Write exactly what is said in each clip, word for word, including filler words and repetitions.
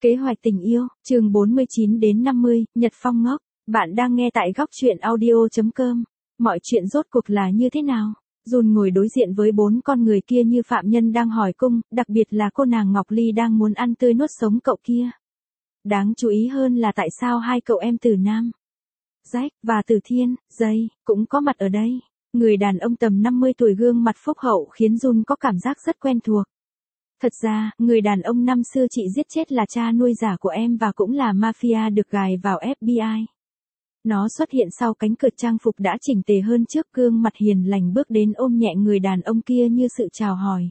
Kế hoạch tình yêu, chương bốn mươi chín đến năm mươi, Nhật Phong ngốc. Bạn đang nghe tại góc truyện audio chấm com. Mọi chuyện rốt cuộc là như thế nào? Jun ngồi đối diện với bốn con người kia như phạm nhân đang hỏi cung, đặc biệt là cô nàng Ngọc Ly đang muốn ăn tươi nuốt sống cậu kia. Đáng chú ý hơn là tại sao hai cậu em Từ Nam, Jack và Từ Thiên, Jay, cũng có mặt ở đây. Người đàn ông tầm năm mươi tuổi gương mặt phúc hậu khiến Jun có cảm giác rất quen thuộc. Thật ra, người đàn ông năm xưa chị giết chết là cha nuôi giả của em và cũng là mafia được gài vào ép bê i. Nó xuất hiện sau cánh cửa trang phục đã chỉnh tề hơn trước, gương mặt hiền lành bước đến ôm nhẹ người đàn ông kia như sự chào hỏi.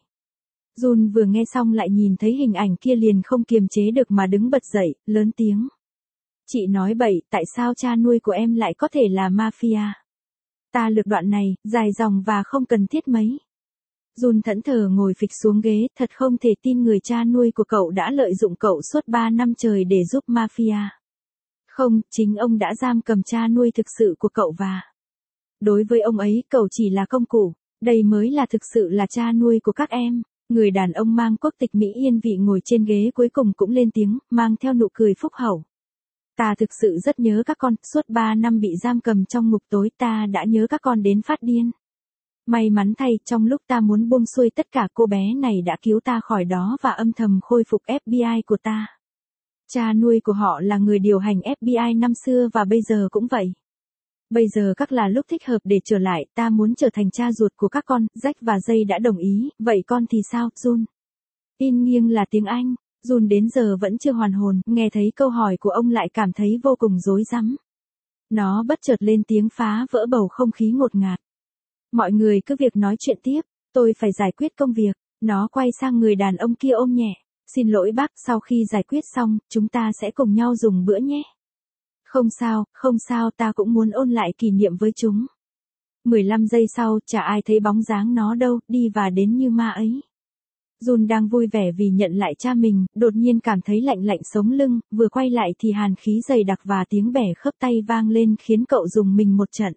Jun vừa nghe xong lại nhìn thấy hình ảnh kia liền không kiềm chế được mà đứng bật dậy, lớn tiếng. Chị nói bậy, tại sao cha nuôi của em lại có thể là mafia? Ta lược đoạn này, dài dòng và không cần thiết mấy. Jun thẫn thờ ngồi phịch xuống ghế, thật không thể tin người cha nuôi của cậu đã lợi dụng cậu suốt ba năm trời để giúp mafia. Không, chính ông đã giam cầm cha nuôi thực sự của cậu và đối với ông ấy, cậu chỉ là công cụ. Đây mới là thực sự là cha nuôi của các em. Người đàn ông mang quốc tịch Mỹ yên vị ngồi trên ghế cuối cùng cũng lên tiếng, mang theo nụ cười phúc hậu. Ta thực sự rất nhớ các con, suốt ba năm bị giam cầm trong ngục tối ta đã nhớ các con đến phát điên. May mắn thay, trong lúc ta muốn buông xuôi tất cả, cô bé này đã cứu ta khỏi đó và âm thầm khôi phục ép bê i của ta. Cha nuôi của họ là người điều hành ép bê i năm xưa và bây giờ cũng vậy. Bây giờ các là lúc thích hợp để trở lại, ta muốn trở thành cha ruột của các con. Jack và Jay đã đồng ý, vậy con thì sao, Jun? In nghiêng là tiếng Anh. Jun đến giờ vẫn chưa hoàn hồn, nghe thấy câu hỏi của ông lại cảm thấy vô cùng rối rắm. Nó bất chợt lên tiếng phá vỡ bầu không khí ngột ngạt. Mọi người cứ việc nói chuyện tiếp, tôi phải giải quyết công việc. Nó quay sang người đàn ông kia ôm nhẹ. Xin lỗi bác, sau khi giải quyết xong, chúng ta sẽ cùng nhau dùng bữa nhé. Không sao, không sao, ta cũng muốn ôn lại kỷ niệm với chúng. mười lăm giây sau, chả ai thấy bóng dáng nó đâu, đi và đến như ma ấy. Jun đang vui vẻ vì nhận lại cha mình, đột nhiên cảm thấy lạnh lạnh sống lưng, vừa quay lại thì hàn khí dày đặc và tiếng bẻ khớp tay vang lên khiến cậu rùng mình một trận.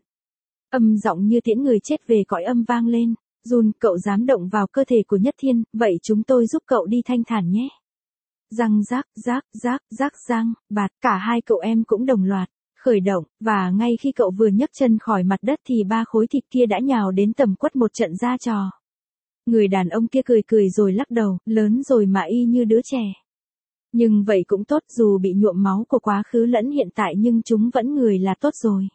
Âm giọng như tiễn người chết về cõi âm vang lên. Jun, cậu dám động vào cơ thể của Nhất Thiên, vậy chúng tôi giúp cậu đi thanh thản nhé. Răng rác, rác, rác, rác răng, bạt, cả hai cậu em cũng đồng loạt khởi động, và ngay khi cậu vừa nhấc chân khỏi mặt đất thì ba khối thịt kia đã nhào đến tầm quất một trận ra trò. Người đàn ông kia cười cười rồi lắc đầu, lớn rồi mà y như đứa trẻ. Nhưng vậy cũng tốt, dù bị nhuộm máu của quá khứ lẫn hiện tại nhưng chúng vẫn người là tốt rồi.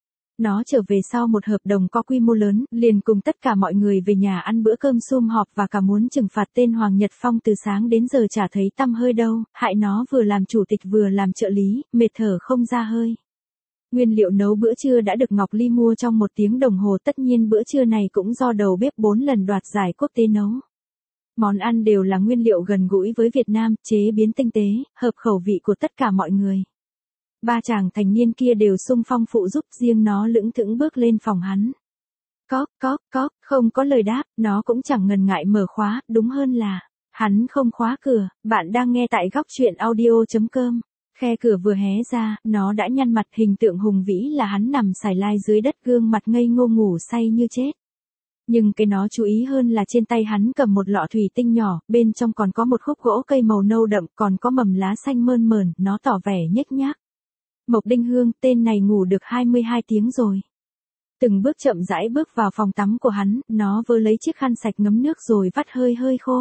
Nó trở về sau một hợp đồng có quy mô lớn, liền cùng tất cả mọi người về nhà ăn bữa cơm sum họp và cả muốn trừng phạt tên Hoàng Nhật Phong từ sáng đến giờ chả thấy tăm hơi đâu, hại nó vừa làm chủ tịch vừa làm trợ lý, mệt thở không ra hơi. Nguyên liệu nấu bữa trưa đã được Ngọc Ly mua trong một tiếng đồng hồ, tất nhiên bữa trưa này cũng do đầu bếp bốn lần đoạt giải quốc tế nấu. Món ăn đều là nguyên liệu gần gũi với Việt Nam, chế biến tinh tế, hợp khẩu vị của tất cả mọi người. Ba chàng thành niên kia đều xung phong phụ giúp, riêng nó lững thững bước lên phòng hắn. Cóp, cóp, cóp, không có lời đáp, nó cũng chẳng ngần ngại mở khóa, đúng hơn là, hắn không khóa cửa. Bạn đang nghe tại góc truyện audio chấm com. Khe cửa vừa hé ra, nó đã nhăn mặt, hình tượng hùng vĩ là hắn nằm sải lai dưới đất, gương mặt ngây ngô ngủ say như chết. Nhưng cái nó chú ý hơn là trên tay hắn cầm một lọ thủy tinh nhỏ, bên trong còn có một khúc gỗ cây màu nâu đậm, còn có mầm lá xanh mơn mởn, nó tỏ vẻ nhếch nhác. Mộc Đinh Hương, tên này ngủ được hai mươi hai tiếng rồi. Từng bước chậm rãi bước vào phòng tắm của hắn, nó vơ lấy chiếc khăn sạch ngấm nước rồi vắt hơi hơi khô.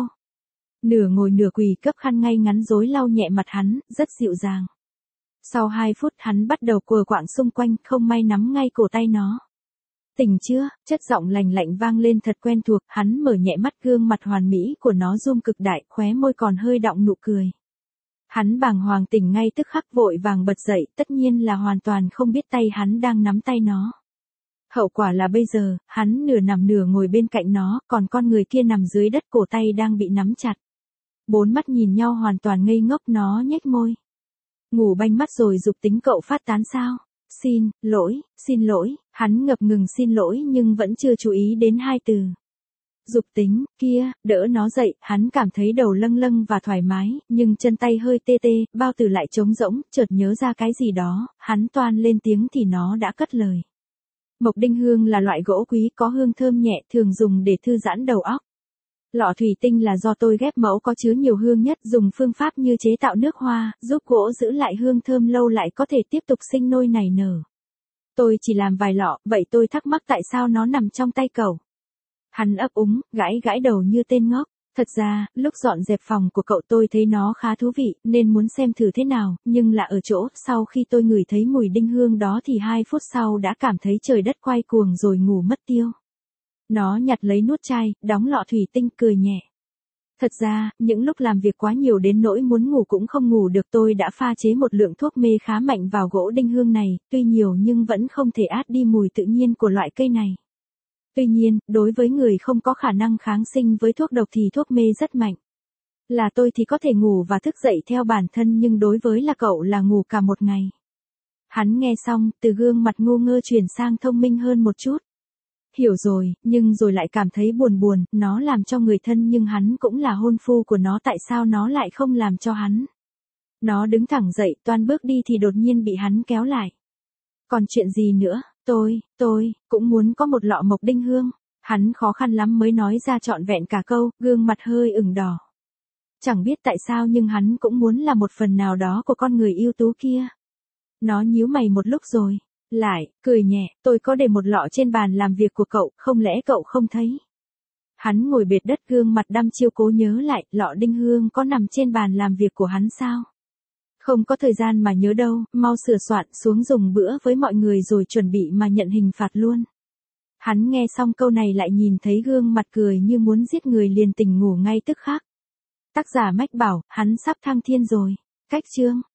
Nửa ngồi nửa quỳ cấp khăn ngay ngắn rối lau nhẹ mặt hắn, rất dịu dàng. Sau hai phút hắn bắt đầu quờ quạng xung quanh, không may nắm ngay cổ tay nó. Tỉnh chưa, chất giọng lành lạnh vang lên thật quen thuộc, hắn mở nhẹ mắt, gương mặt hoàn mỹ của nó rung cực đại, khóe môi còn hơi đọng nụ cười. Hắn bàng hoàng tỉnh ngay tức khắc, vội vàng bật dậy, tất nhiên là hoàn toàn không biết tay hắn đang nắm tay nó. Hậu quả là bây giờ, hắn nửa nằm nửa ngồi bên cạnh nó, còn con người kia nằm dưới đất, cổ tay đang bị nắm chặt. Bốn mắt nhìn nhau hoàn toàn ngây ngốc, nó nhếch môi. Ngủ banh mắt rồi dục tính cậu phát tán sao? Xin, lỗi, xin lỗi, hắn ngập ngừng xin lỗi nhưng vẫn chưa chú ý đến hai từ. Dục tính, kia, đỡ nó dậy, hắn cảm thấy đầu lâng lâng và thoải mái, nhưng chân tay hơi tê tê, bao tử lại trống rỗng, chợt nhớ ra cái gì đó, hắn toan lên tiếng thì nó đã cất lời. Mộc Đinh Hương là loại gỗ quý có hương thơm nhẹ, thường dùng để thư giãn đầu óc. Lọ thủy tinh là do tôi ghép mẫu có chứa nhiều hương nhất, dùng phương pháp như chế tạo nước hoa, giúp gỗ giữ lại hương thơm lâu lại có thể tiếp tục sinh nôi nảy nở. Tôi chỉ làm vài lọ, vậy tôi thắc mắc tại sao nó nằm trong tay cậu. Hắn ấp úng, gãi gãi đầu như tên ngốc. Thật ra, lúc dọn dẹp phòng của cậu tôi thấy nó khá thú vị, nên muốn xem thử thế nào, nhưng là ở chỗ, sau khi tôi ngửi thấy mùi đinh hương đó thì hai phút sau đã cảm thấy trời đất quay cuồng rồi ngủ mất tiêu. Nó nhặt lấy nút chai, đóng lọ thủy tinh, cười nhẹ. Thật ra, những lúc làm việc quá nhiều đến nỗi muốn ngủ cũng không ngủ được, tôi đã pha chế một lượng thuốc mê khá mạnh vào gỗ đinh hương này, tuy nhiều nhưng vẫn không thể át đi mùi tự nhiên của loại cây này. Tuy nhiên, đối với người không có khả năng kháng sinh với thuốc độc thì thuốc mê rất mạnh. Là tôi thì có thể ngủ và thức dậy theo bản thân, nhưng đối với là cậu là ngủ cả một ngày. Hắn nghe xong, từ gương mặt ngu ngơ chuyển sang thông minh hơn một chút. Hiểu rồi, nhưng rồi lại cảm thấy buồn buồn, nó làm cho người thân nhưng hắn cũng là hôn phu của nó, tại sao nó lại không làm cho hắn. Nó đứng thẳng dậy, toan bước đi thì đột nhiên bị hắn kéo lại. Còn chuyện gì nữa, tôi, tôi, cũng muốn có một lọ mộc đinh hương. Hắn khó khăn lắm mới nói ra trọn vẹn cả câu, gương mặt hơi ửng đỏ. Chẳng biết tại sao nhưng hắn cũng muốn là một phần nào đó của con người ưu tú kia. Nó nhíu mày một lúc rồi, lại, cười nhẹ, tôi có để một lọ trên bàn làm việc của cậu, không lẽ cậu không thấy? Hắn ngồi bệt đất, gương mặt đăm chiêu cố nhớ lại, lọ đinh hương có nằm trên bàn làm việc của hắn sao? Không có thời gian mà nhớ đâu, mau sửa soạn xuống dùng bữa với mọi người rồi chuẩn bị mà nhận hình phạt luôn. Hắn nghe xong câu này lại nhìn thấy gương mặt cười như muốn giết người liền tỉnh ngủ ngay tức khắc. Tác giả Mách bảo, hắn sắp thăng thiên rồi. Cách chương